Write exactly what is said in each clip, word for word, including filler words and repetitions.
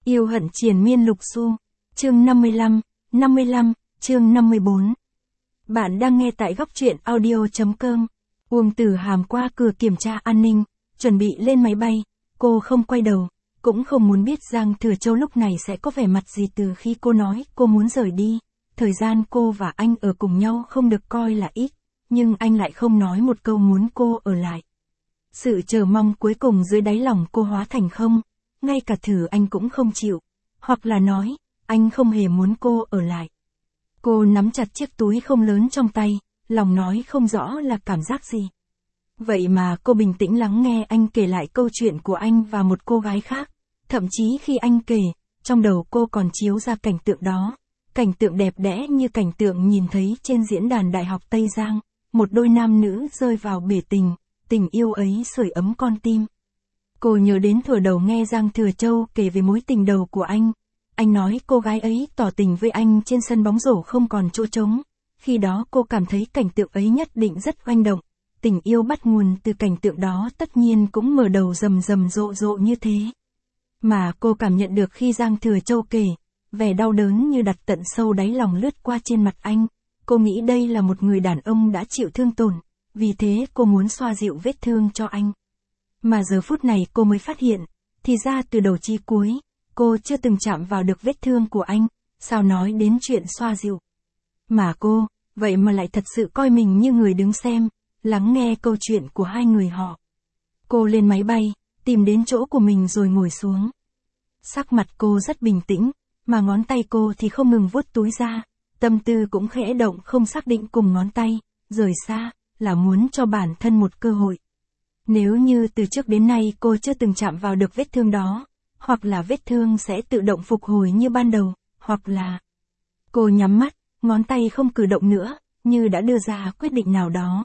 Yêu hận triền miên lục xu. Chương năm mươi lăm, năm mươi lăm, chương năm mươi bốn. Bạn đang nghe tại góc truyện audio.com. Uông Tử Hàm qua cửa kiểm tra an ninh, chuẩn bị lên máy bay, cô không quay đầu, cũng không muốn biết Giang Thừa Châu lúc này sẽ có vẻ mặt gì từ khi cô nói cô muốn rời đi. Thời gian cô và anh ở cùng nhau không được coi là ít, nhưng anh lại không nói một câu muốn cô ở lại. Sự chờ mong cuối cùng dưới đáy lòng cô hóa thành không, ngay cả thử anh cũng không chịu, hoặc là nói, anh không hề muốn cô ở lại. Cô nắm chặt chiếc túi không lớn trong tay, lòng nói không rõ là cảm giác gì. Vậy mà cô bình tĩnh lắng nghe anh kể lại câu chuyện của anh và một cô gái khác, thậm chí khi anh kể, trong đầu cô còn chiếu ra cảnh tượng đó, cảnh tượng đẹp đẽ như cảnh tượng nhìn thấy trên diễn đàn Đại học Tây Giang, một đôi nam nữ rơi vào bể tình, tình yêu ấy sưởi ấm con tim. Cô nhớ đến thuở đầu nghe Giang Thừa Châu kể về mối tình đầu của anh. Anh nói cô gái ấy tỏ tình với anh trên sân bóng rổ không còn chỗ trống. Khi đó cô cảm thấy cảnh tượng ấy nhất định rất oanh động. Tình yêu bắt nguồn từ cảnh tượng đó tất nhiên cũng mở đầu rầm rầm rộ rộ như thế. Mà cô cảm nhận được khi Giang Thừa Châu kể, vẻ đau đớn như đặt tận sâu đáy lòng lướt qua trên mặt anh. Cô nghĩ đây là một người đàn ông đã chịu thương tổn, vì thế cô muốn xoa dịu vết thương cho anh. Mà giờ phút này cô mới phát hiện, thì ra từ đầu chí cuối, cô chưa từng chạm vào được vết thương của anh, sao nói đến chuyện xoa dịu. Mà cô, vậy mà lại thật sự coi mình như người đứng xem, lắng nghe câu chuyện của hai người họ. Cô lên máy bay, tìm đến chỗ của mình rồi ngồi xuống. Sắc mặt cô rất bình tĩnh, mà ngón tay cô thì không ngừng vuốt túi ra, tâm tư cũng khẽ động không xác định cùng ngón tay, rời xa, là muốn cho bản thân một cơ hội. Nếu như từ trước đến nay cô chưa từng chạm vào được vết thương đó, hoặc là vết thương sẽ tự động phục hồi như ban đầu, hoặc là... Cô nhắm mắt, ngón tay không cử động nữa, như đã đưa ra quyết định nào đó.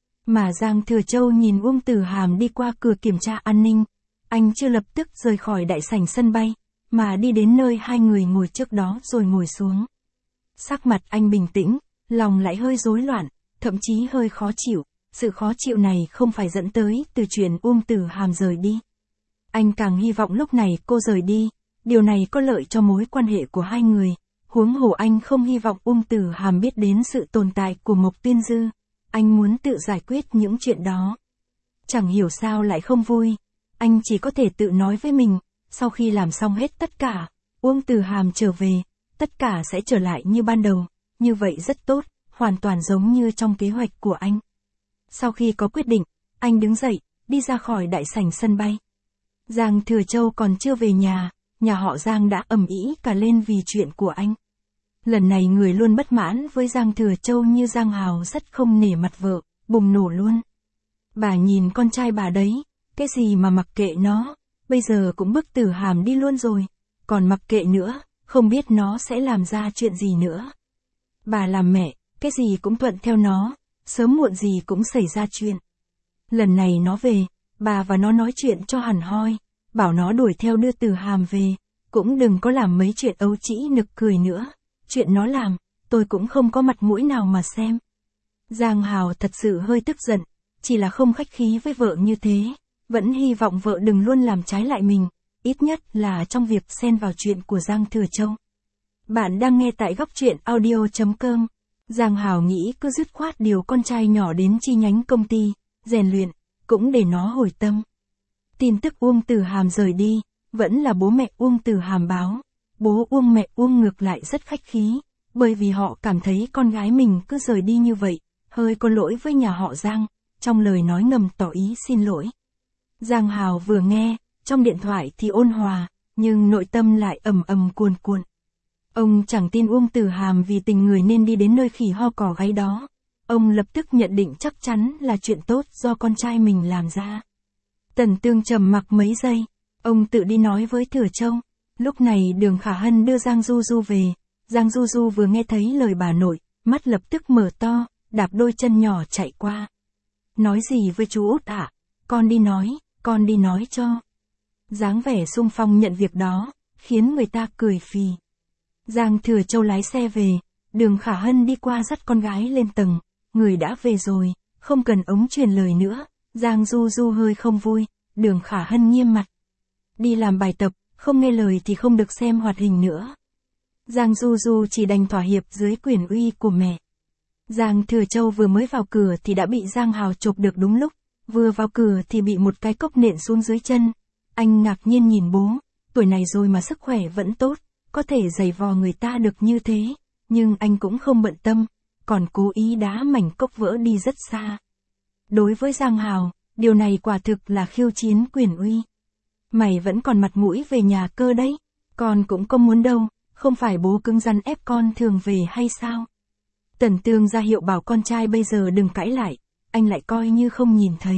Mà Giang Thừa Châu nhìn Uông Tử Hàm đi qua cửa kiểm tra an ninh, anh chưa lập tức rời khỏi đại sảnh sân bay, mà đi đến nơi hai người ngồi trước đó rồi ngồi xuống. Sắc mặt anh bình tĩnh, lòng lại hơi rối loạn, thậm chí hơi khó chịu. Sự khó chịu này không phải dẫn tới từ chuyện Uông Tử Hàm rời đi. Anh càng hy vọng lúc này cô rời đi, điều này có lợi cho mối quan hệ của hai người. Huống hồ anh không hy vọng Uông Tử Hàm biết đến sự tồn tại của Mộc Tuyên Dư. Anh muốn tự giải quyết những chuyện đó. Chẳng hiểu sao lại không vui. Anh chỉ có thể tự nói với mình, sau khi làm xong hết tất cả, Uông Tử Hàm trở về, tất cả sẽ trở lại như ban đầu. Như vậy rất tốt, hoàn toàn giống như trong kế hoạch của anh. Sau khi có quyết định, anh đứng dậy, đi ra khỏi đại sảnh sân bay. Giang Thừa Châu còn chưa về nhà, nhà họ Giang đã ầm ĩ cả lên vì chuyện của anh. Lần này người luôn bất mãn với Giang Thừa Châu như Giang Hào rất không nể mặt vợ, bùng nổ luôn. Bà nhìn con trai bà đấy, cái gì mà mặc kệ nó, bây giờ cũng bức Tử Hàm đi luôn rồi, còn mặc kệ nữa, không biết nó sẽ làm ra chuyện gì nữa. Bà làm mẹ, cái gì cũng thuận theo nó. Sớm muộn gì cũng xảy ra chuyện. Lần này nó về, bà và nó nói chuyện cho hẳn hoi, bảo nó đuổi theo đưa Tử Hàm về, cũng đừng có làm mấy chuyện ấu trĩ nực cười nữa, chuyện nó làm, tôi cũng không có mặt mũi nào mà xem. Giang Hào thật sự hơi tức giận, chỉ là không khách khí với vợ như thế, vẫn hy vọng vợ đừng luôn làm trái lại mình, ít nhất là trong việc xen vào chuyện của Giang Thừa Châu. Bạn đang nghe tại góc truyện audio.com. Giang Hào nghĩ cứ dứt khoát điều con trai nhỏ đến chi nhánh công ty, rèn luyện, cũng để nó hồi tâm. Tin tức Uông Tử Hàm rời đi, vẫn là bố mẹ Uông Tử Hàm báo. Bố Uông mẹ Uông ngược lại rất khách khí, bởi vì họ cảm thấy con gái mình cứ rời đi như vậy, hơi có lỗi với nhà họ Giang, trong lời nói ngầm tỏ ý xin lỗi. Giang Hào vừa nghe, trong điện thoại thì ôn hòa, nhưng nội tâm lại ầm ầm cuồn cuộn. Ông chẳng tin Uông Tử Hàm vì tình người nên đi đến nơi khỉ ho cò gáy đó. Ông lập tức nhận định chắc chắn là chuyện tốt do con trai mình làm ra. Tần Tương trầm mặc mấy giây, ông tự đi nói với Thừa Châu. Lúc này Đường Khả Hân đưa Giang Du Du về. Giang Du Du vừa nghe thấy lời bà nội, mắt lập tức mở to, đạp đôi chân nhỏ chạy qua. Nói gì với chú Út ạ? À? Con đi nói, con đi nói cho. Dáng vẻ sung phong nhận việc đó, khiến người ta cười phì. Giang Thừa Châu lái xe về, Đường Khả Hân đi qua dắt con gái lên tầng, người đã về rồi, không cần ống truyền lời nữa. Giang Du Du hơi không vui, Đường Khả Hân nghiêm mặt. Đi làm bài tập, không nghe lời thì không được xem hoạt hình nữa. Giang Du Du chỉ đành thỏa hiệp dưới quyền uy của mẹ. Giang Thừa Châu vừa mới vào cửa thì đã bị Giang Hào chộp được đúng lúc, vừa vào cửa thì bị một cái cốc nện xuống dưới chân. Anh ngạc nhiên nhìn bố, tuổi này rồi mà sức khỏe vẫn tốt, có thể giày vò người ta được như thế, nhưng anh cũng không bận tâm, còn cố ý đá mảnh cốc vỡ đi rất xa. Đối với Giang Hào, điều này quả thực là khiêu chiến quyền uy. Mày vẫn còn mặt mũi về nhà cơ đấy, con cũng không muốn đâu, không phải bố cứng rắn ép con thường về hay sao? Tần Tương ra hiệu bảo con trai bây giờ đừng cãi lại, anh lại coi như không nhìn thấy.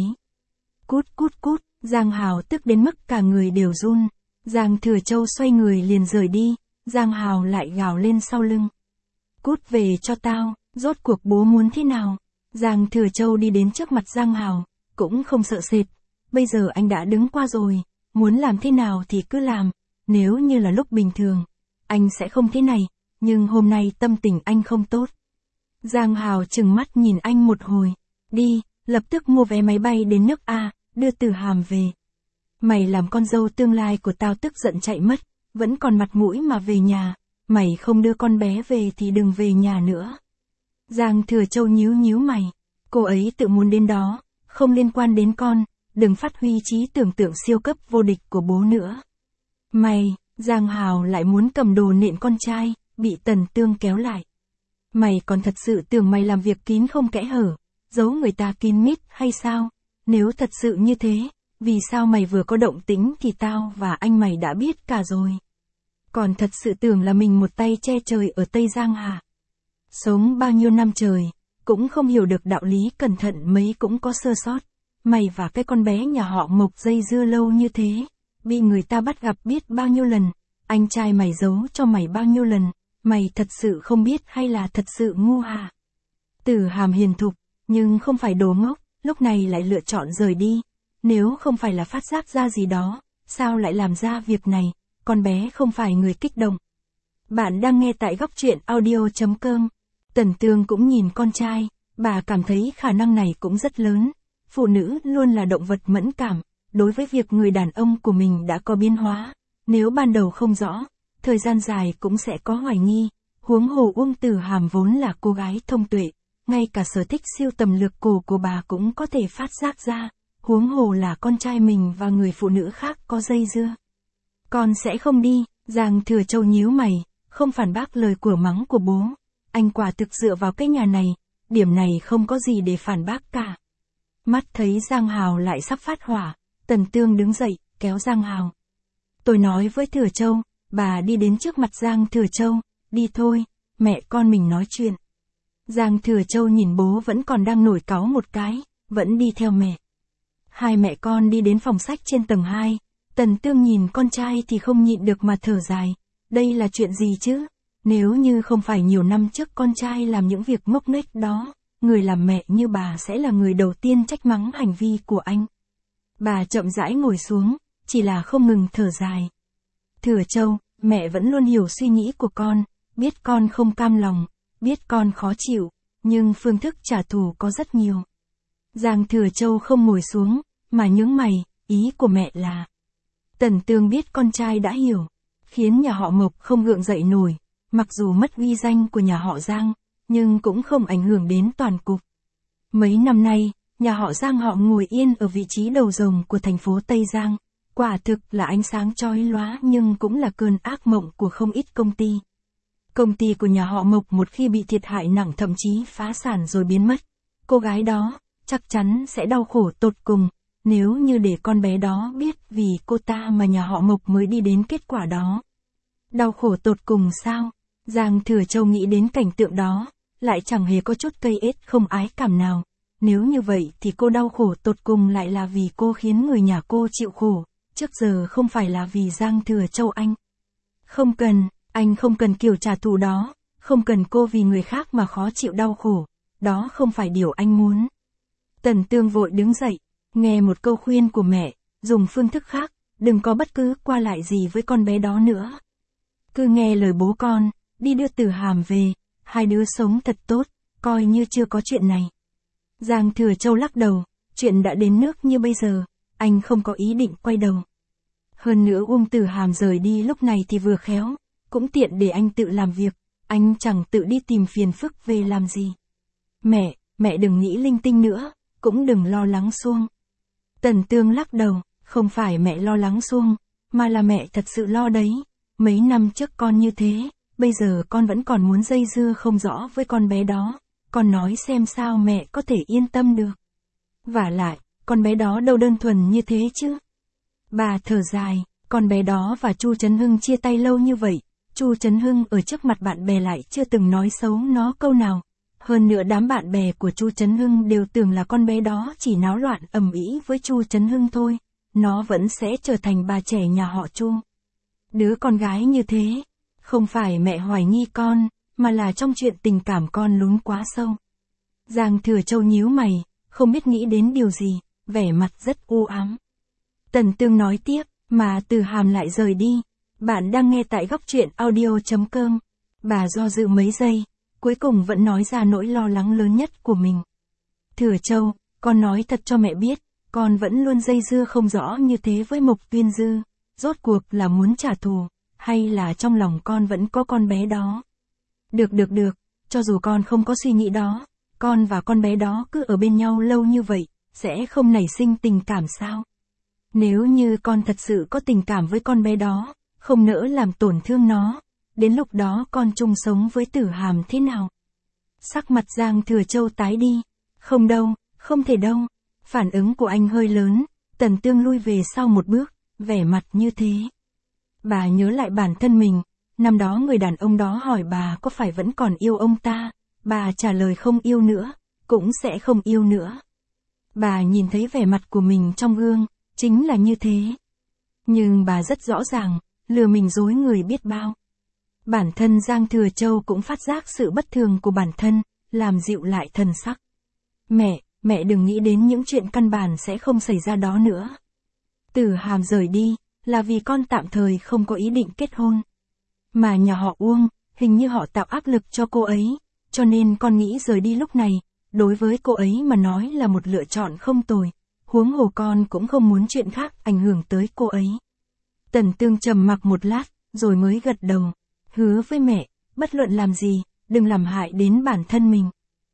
Cút cút cút, Giang Hào tức đến mức cả người đều run. Giang Thừa Châu xoay người liền rời đi, Giang Hào lại gào lên sau lưng. Cút về cho tao, rốt cuộc bố muốn thế nào? Giang Thừa Châu đi đến trước mặt Giang Hào, cũng không sợ sệt. Bây giờ anh đã đứng qua rồi, muốn làm thế nào thì cứ làm, nếu như là lúc bình thường, anh sẽ không thế này, nhưng hôm nay tâm tình anh không tốt. Giang Hào trừng mắt nhìn anh một hồi, đi, lập tức mua vé máy bay đến nước A, đưa Từ Hàm về. Mày làm con dâu tương lai của tao tức giận chạy mất, vẫn còn mặt mũi mà về nhà, mày không đưa con bé về thì đừng về nhà nữa. Giang Thừa Châu nhíu nhíu mày, cô ấy tự muốn đến đó, không liên quan đến con, đừng phát huy trí tưởng tượng siêu cấp vô địch của bố nữa. Mày, Giang Hào lại muốn cầm đồ nện con trai, bị Tần Tương kéo lại. Mày còn thật sự tưởng mày làm việc kín không kẽ hở, giấu người ta kín mít hay sao? Nếu thật sự như thế, vì sao mày vừa có động tĩnh thì tao và anh mày đã biết cả rồi? Còn thật sự tưởng là mình một tay che trời ở Tây Giang hả? Sống bao nhiêu năm trời, cũng không hiểu được đạo lý cẩn thận mấy cũng có sơ sót. Mày và cái con bé nhà họ Mộc dây dưa lâu như thế, bị người ta bắt gặp biết bao nhiêu lần, anh trai mày giấu cho mày bao nhiêu lần, mày thật sự không biết hay là thật sự ngu hả? Từ Hàm hiền thục, nhưng không phải đồ ngốc, lúc này lại lựa chọn rời đi. Nếu không phải là phát giác ra gì đó, sao lại làm ra việc này, con bé không phải người kích động. Bạn đang nghe tại góc truyện audio chấm com. Tần Tương cũng nhìn con trai, bà cảm thấy khả năng này cũng rất lớn. Phụ nữ luôn là động vật mẫn cảm, đối với việc người đàn ông của mình đã có biến hóa. Nếu ban đầu không rõ, thời gian dài cũng sẽ có hoài nghi. Huống hồ Uông Từ Hàm vốn là cô gái thông tuệ, ngay cả sở thích siêu tầm lược cổ của bà cũng có thể phát giác ra. Huống hồ là con trai mình và người phụ nữ khác có dây dưa. Con sẽ không đi, Giang Thừa Châu nhíu mày, không phản bác lời của mắng của bố. Anh quả thực dựa vào cái nhà này, điểm này không có gì để phản bác cả. Mắt thấy Giang Hào lại sắp phát hỏa, Tần Tương đứng dậy, kéo Giang Hào. Tôi nói với Thừa Châu, bà đi đến trước mặt Giang Thừa Châu, đi thôi, mẹ con mình nói chuyện. Giang Thừa Châu nhìn bố vẫn còn đang nổi cáu một cái, vẫn đi theo mẹ. Hai mẹ con đi đến phòng sách trên tầng hai, Tần Tương nhìn con trai thì không nhịn được mà thở dài, đây là chuyện gì chứ? Nếu như không phải nhiều năm trước con trai làm những việc ngốc nghếch đó, người làm mẹ như bà sẽ là người đầu tiên trách mắng hành vi của anh. Bà chậm rãi ngồi xuống, chỉ là không ngừng thở dài. Thừa Châu, mẹ vẫn luôn hiểu suy nghĩ của con, biết con không cam lòng, biết con khó chịu, nhưng phương thức trả thù có rất nhiều. Giang Thừa Châu không ngồi xuống, mà nhướng mày, ý của mẹ là. Tần Tương biết con trai đã hiểu, khiến nhà họ Mộc không gượng dậy nổi, mặc dù mất uy danh của nhà họ Giang, nhưng cũng không ảnh hưởng đến toàn cục. Mấy năm nay, nhà họ Giang họ ngồi yên ở vị trí đầu rồng của thành phố Tây Giang, quả thực là ánh sáng chói lóa nhưng cũng là cơn ác mộng của không ít công ty. Công ty của nhà họ Mộc một khi bị thiệt hại nặng thậm chí phá sản rồi biến mất, cô gái đó chắc chắn sẽ đau khổ tột cùng, nếu như để con bé đó biết vì cô ta mà nhà họ Mộc mới đi đến kết quả đó. Đau khổ tột cùng sao? Giang Thừa Châu nghĩ đến cảnh tượng đó, lại chẳng hề có chút cây ết không ái cảm nào. Nếu như vậy thì cô đau khổ tột cùng lại là vì cô khiến người nhà cô chịu khổ, trước giờ không phải là vì Giang Thừa Châu anh. Không cần, anh không cần kiểu trả thù đó, không cần cô vì người khác mà khó chịu đau khổ, đó không phải điều anh muốn. Tần Tương vội đứng dậy, nghe một câu khuyên của mẹ, dùng phương thức khác, đừng có bất cứ qua lại gì với con bé đó nữa. Cứ nghe lời bố con, đi đưa Từ Hàm về, hai đứa sống thật tốt, coi như chưa có chuyện này. Giang Thừa Châu lắc đầu, chuyện đã đến nước như bây giờ, anh không có ý định quay đầu. Hơn nữa Uông Tử Hàm rời đi lúc này thì vừa khéo, cũng tiện để anh tự làm việc, anh chẳng tự đi tìm phiền phức về làm gì. Mẹ, mẹ đừng nghĩ linh tinh nữa, cũng đừng lo lắng suông. Tần Tương lắc đầu, không phải mẹ lo lắng suông, mà là mẹ thật sự lo đấy. Mấy năm trước con như thế, bây giờ con vẫn còn muốn dây dưa không rõ với con bé đó. Con nói xem sao mẹ có thể yên tâm được. Vả lại, con bé đó đâu đơn thuần như thế chứ. Bà thở dài, con bé đó và Chu Trấn Hưng chia tay lâu như vậy, Chu Trấn Hưng ở trước mặt bạn bè lại chưa từng nói xấu nó câu nào. Hơn nữa đám bạn bè của Chu Trấn Hưng đều tưởng là con bé đó chỉ náo loạn ầm ĩ với Chu Trấn Hưng thôi, nó vẫn sẽ trở thành bà trẻ nhà họ Chu. Đứa con gái như thế, không phải mẹ hoài nghi con, mà là trong chuyện tình cảm con lún quá sâu. Giang Thừa Châu nhíu mày, không biết nghĩ đến điều gì, vẻ mặt rất u ám. Tần Tương nói tiếp, mà Từ Hàm lại rời đi. Bạn đang nghe tại góc truyện audio chấm com. Bà do dự mấy giây, cuối cùng vẫn nói ra nỗi lo lắng lớn nhất của mình. Thừa Châu, con nói thật cho mẹ biết, con vẫn luôn dây dưa không rõ như thế với Mộc Tuyên Dư, rốt cuộc là muốn trả thù, hay là trong lòng con vẫn có con bé đó. Được được được, cho dù con không có suy nghĩ đó, con và con bé đó cứ ở bên nhau lâu như vậy, sẽ không nảy sinh tình cảm sao? Nếu như con thật sự có tình cảm với con bé đó, không nỡ làm tổn thương nó, đến lúc đó con chung sống với Tử Hàm thế nào? Sắc mặt Giang Thừa Châu tái đi. Không đâu, không thể đâu. Phản ứng của anh hơi lớn, Tần Tương lui về sau một bước, vẻ mặt như thế. Bà nhớ lại bản thân mình, năm đó người đàn ông đó hỏi bà có phải vẫn còn yêu ông ta, bà trả lời không yêu nữa, cũng sẽ không yêu nữa. Bà nhìn thấy vẻ mặt của mình trong gương, chính là như thế. Nhưng bà rất rõ ràng, lừa mình dối người biết bao. Bản thân Giang Thừa Châu cũng phát giác sự bất thường của bản thân, làm dịu lại thần sắc. Mẹ, mẹ đừng nghĩ đến những chuyện căn bản sẽ không xảy ra đó nữa. Tử Hàm rời đi, là vì con tạm thời không có ý định kết hôn. Mà nhà họ Uông, hình như họ tạo áp lực cho cô ấy, cho nên con nghĩ rời đi lúc này, đối với cô ấy mà nói là một lựa chọn không tồi. Huống hồ con cũng không muốn chuyện khác ảnh hưởng tới cô ấy. Tần Tương trầm mặc một lát, rồi mới gật đầu. Hứa với mẹ, bất luận làm gì, đừng làm hại đến bản thân mình.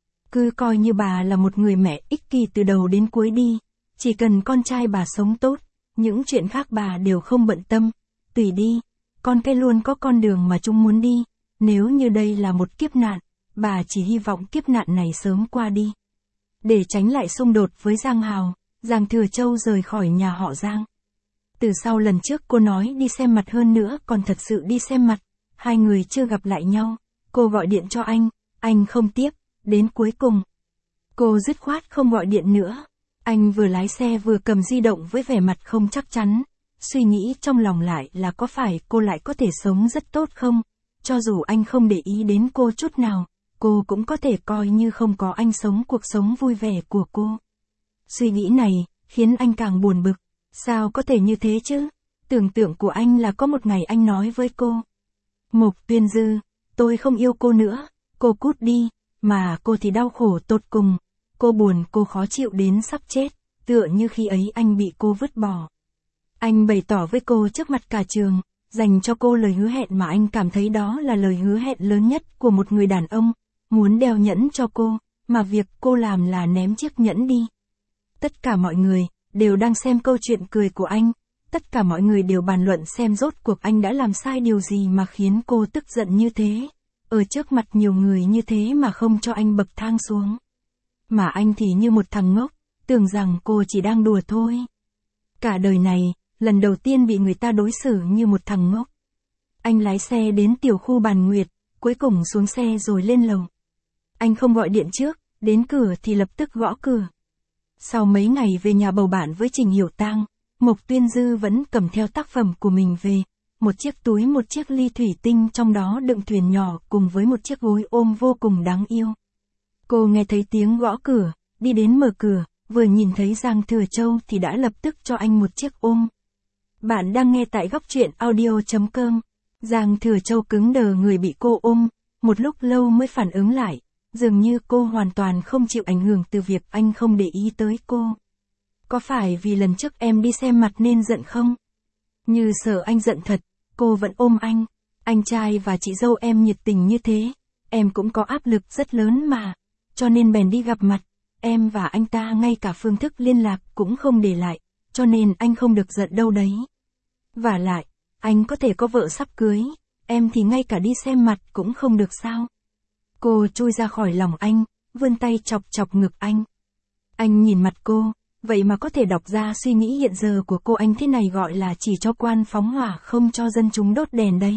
Cứ coi như bà là một người mẹ ích kỷ từ đầu đến cuối đi. Chỉ cần con trai bà sống tốt, những chuyện khác bà đều không bận tâm. Tùy đi, con cái luôn có con đường mà chúng muốn đi. Nếu như đây là một kiếp nạn, bà chỉ hy vọng kiếp nạn này sớm qua đi. Để tránh lại xung đột với Giang Hào, Giang Thừa Châu rời khỏi nhà họ Giang. Từ sau lần trước cô nói đi xem mặt hơn nữa còn thật sự đi xem mặt, hai người chưa gặp lại nhau, cô gọi điện cho anh, anh không tiếp, đến cuối cùng. Cô dứt khoát không gọi điện nữa. Anh vừa lái xe vừa cầm di động với vẻ mặt không chắc chắn, suy nghĩ trong lòng lại là có phải cô lại có thể sống rất tốt không? Cho dù anh không để ý đến cô chút nào, cô cũng có thể coi như không có anh sống cuộc sống vui vẻ của cô. Suy nghĩ này, khiến anh càng buồn bực. Sao có thể như thế chứ? Tưởng tượng của anh là có một ngày anh nói với cô. Mộc Tuyên Dư, tôi không yêu cô nữa, cô cút đi, mà cô thì đau khổ tột cùng. Cô buồn, cô khó chịu đến sắp chết, tựa như khi ấy anh bị cô vứt bỏ. Anh bày tỏ với cô trước mặt cả trường, dành cho cô lời hứa hẹn mà anh cảm thấy đó là lời hứa hẹn lớn nhất của một người đàn ông, muốn đeo nhẫn cho cô, mà việc cô làm là ném chiếc nhẫn đi. Tất cả mọi người đều đang xem câu chuyện cười của anh, tất cả mọi người đều bàn luận xem rốt cuộc anh đã làm sai điều gì mà khiến cô tức giận như thế, ở trước mặt nhiều người như thế mà không cho anh bậc thang xuống. Mà anh thì như một thằng ngốc, tưởng rằng cô chỉ đang đùa thôi. Cả đời này, lần đầu tiên bị người ta đối xử như một thằng ngốc. Anh lái xe đến tiểu khu Bàn Nguyệt, cuối cùng xuống xe rồi lên lầu. Anh không gọi điện trước, đến cửa thì lập tức gõ cửa. Sau mấy ngày về nhà bầu bạn với Trình Hiểu Tang, Mộc Tuyên Dư vẫn cầm theo tác phẩm của mình về, một chiếc túi một chiếc ly thủy tinh trong đó đựng thuyền nhỏ cùng với một chiếc gối ôm vô cùng đáng yêu. Cô nghe thấy tiếng gõ cửa, đi đến mở cửa, vừa nhìn thấy Giang Thừa Châu thì đã lập tức cho anh một chiếc ôm. Bạn đang nghe tại góc truyện audio chấm com. Giang Thừa Châu cứng đờ người bị cô ôm, một lúc lâu mới phản ứng lại, dường như cô hoàn toàn không chịu ảnh hưởng từ việc anh không để ý tới cô. Có phải vì lần trước em đi xem mặt nên giận không? Như sợ anh giận thật, cô vẫn ôm anh. Anh trai và chị dâu em nhiệt tình như thế, em cũng có áp lực rất lớn mà. Cho nên bèn đi gặp mặt, em và anh ta ngay cả phương thức liên lạc cũng không để lại, cho nên anh không được giận đâu đấy. Vả lại, anh có thể có vợ sắp cưới, em thì ngay cả đi xem mặt cũng không được sao. Cô chui ra khỏi lòng anh, vươn tay chọc chọc ngực anh. Anh nhìn mặt cô, vậy mà có thể đọc ra suy nghĩ hiện giờ của cô. Anh thế này gọi là chỉ cho quan phóng hỏa không cho dân chúng đốt đèn đấy.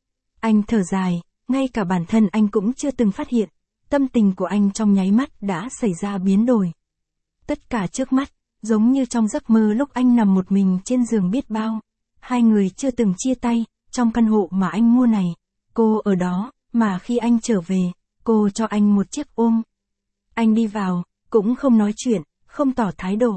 Anh thở dài, ngay cả bản thân anh cũng chưa từng phát hiện, tâm tình của anh trong nháy mắt đã xảy ra biến đổi. Tất cả trước mắt, giống như trong giấc mơ lúc anh nằm một mình trên giường biết bao. Hai người chưa từng chia tay, trong căn hộ mà anh mua này. Cô ở đó, mà khi anh trở về, cô cho anh một chiếc ôm. Anh đi vào, cũng không nói chuyện, không tỏ thái độ.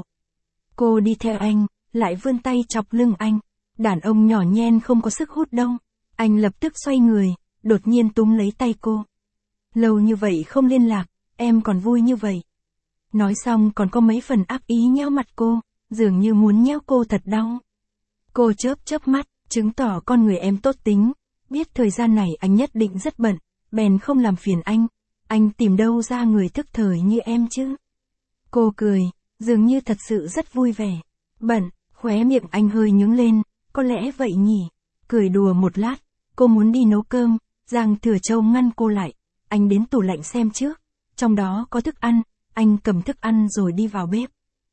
Cô đi theo anh, lại vươn tay chọc lưng anh. Đàn ông nhỏ nhen không có sức hút đâu. Anh lập tức xoay người, đột nhiên túm lấy tay cô. Lâu như vậy không liên lạc, em còn vui như vậy. Nói xong còn có mấy phần ác ý nhéo mặt cô, dường như muốn nhéo cô thật đau. Cô chớp chớp mắt, chứng tỏ con người em tốt tính, biết thời gian này anh nhất định rất bận, bèn không làm phiền anh. Anh tìm đâu ra người thức thời như em chứ? Cô cười, dường như thật sự rất vui vẻ. Bận, khóe miệng anh hơi nhướng lên, có lẽ vậy nhỉ. Cười đùa một lát, cô muốn đi nấu cơm, Giang Thừa Châu ngăn cô lại. Anh đến tủ lạnh xem trước, trong đó có thức ăn. Anh cầm thức ăn rồi đi vào bếp.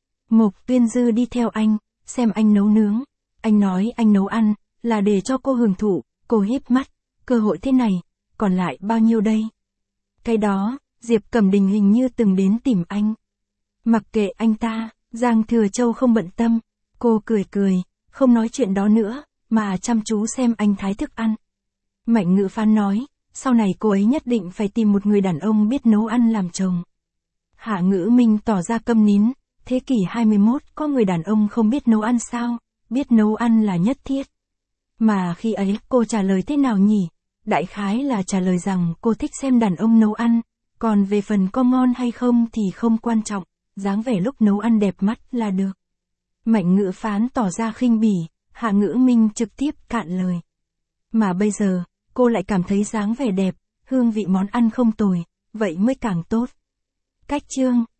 Mộc Tuyên Dư đi theo anh, xem anh nấu nướng. Anh nói anh nấu ăn, là để cho cô hưởng thụ. Cô híp mắt, cơ hội thế này, còn lại bao nhiêu đây? Cái đó, Diệp Cẩm Đình hình như từng đến tìm anh. Mặc kệ anh ta, Giang Thừa Châu không bận tâm. Cô cười cười, không nói chuyện đó nữa, mà chăm chú xem anh thái thức ăn. Mạnh Ngữ Phán nói, sau này cô ấy nhất định phải tìm một người đàn ông biết nấu ăn làm chồng. Hạ Ngữ Minh tỏ ra câm nín, thế kỷ hai mươi mốt có người đàn ông không biết nấu ăn sao, biết nấu ăn là nhất thiết. Mà khi ấy cô trả lời thế nào nhỉ? Đại khái là trả lời rằng cô thích xem đàn ông nấu ăn, còn về phần có ngon hay không thì không quan trọng, dáng vẻ lúc nấu ăn đẹp mắt là được. Mạnh Ngữ Phán tỏ ra khinh bỉ, Hạ Ngữ Minh trực tiếp cạn lời. Mà bây giờ, cô lại cảm thấy dáng vẻ đẹp, hương vị món ăn không tồi, vậy mới càng tốt. Cách chương